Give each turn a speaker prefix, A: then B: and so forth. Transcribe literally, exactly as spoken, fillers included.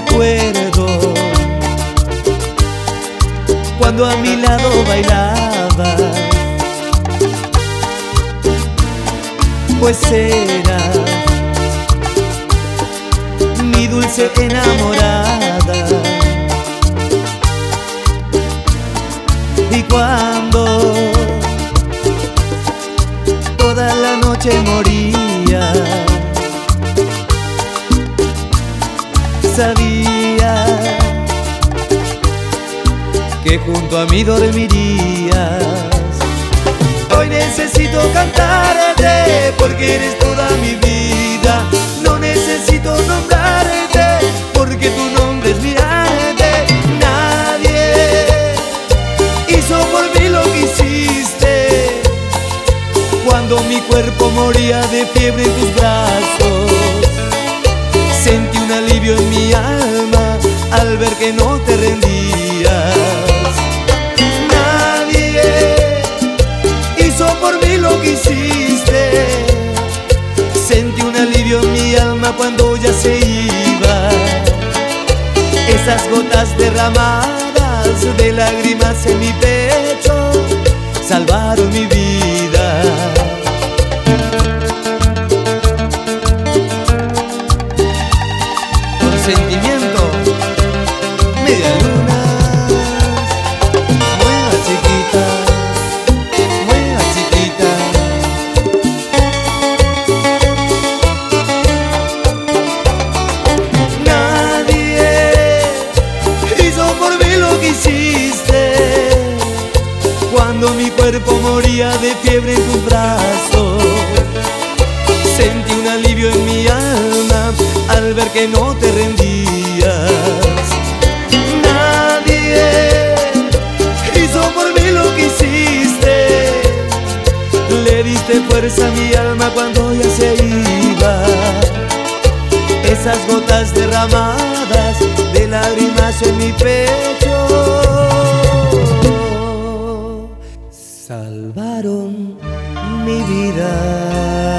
A: recuerdo cuando a mi lado bailabas, pues eras mi dulce enamorada. Y cuando toda la noche moría, sabía que junto a mí dormirías. Hoy necesito cantarte porque eres toda mi vida. No necesito nombrarte porque tu nombre es mi arte. Nadie hizo por mí lo que hiciste cuando mi cuerpo moría de fiebre en tus brazos. Sentí un alivio en mi alma al ver que no te rendías. Nadie hizo por mí lo que hiciste. Sentí un alivio en mi alma cuando ya se iba. Esas gotas derramadas de lágrimas en mi pecho salvaron mi vida. Sentimiento, media luna, mueva chiquita, mueva chiquita. Nadie hizo por mí lo que hiciste cuando mi cuerpo moría de fiebre en tus brazos. Sentí un alivio en mi alma al ver que no te rendías. Nadie hizo por mí lo que hiciste. Le diste fuerza a mi alma cuando ya se iba. Esas gotas derramadas de lágrimas en mi pecho salvaron mi vida.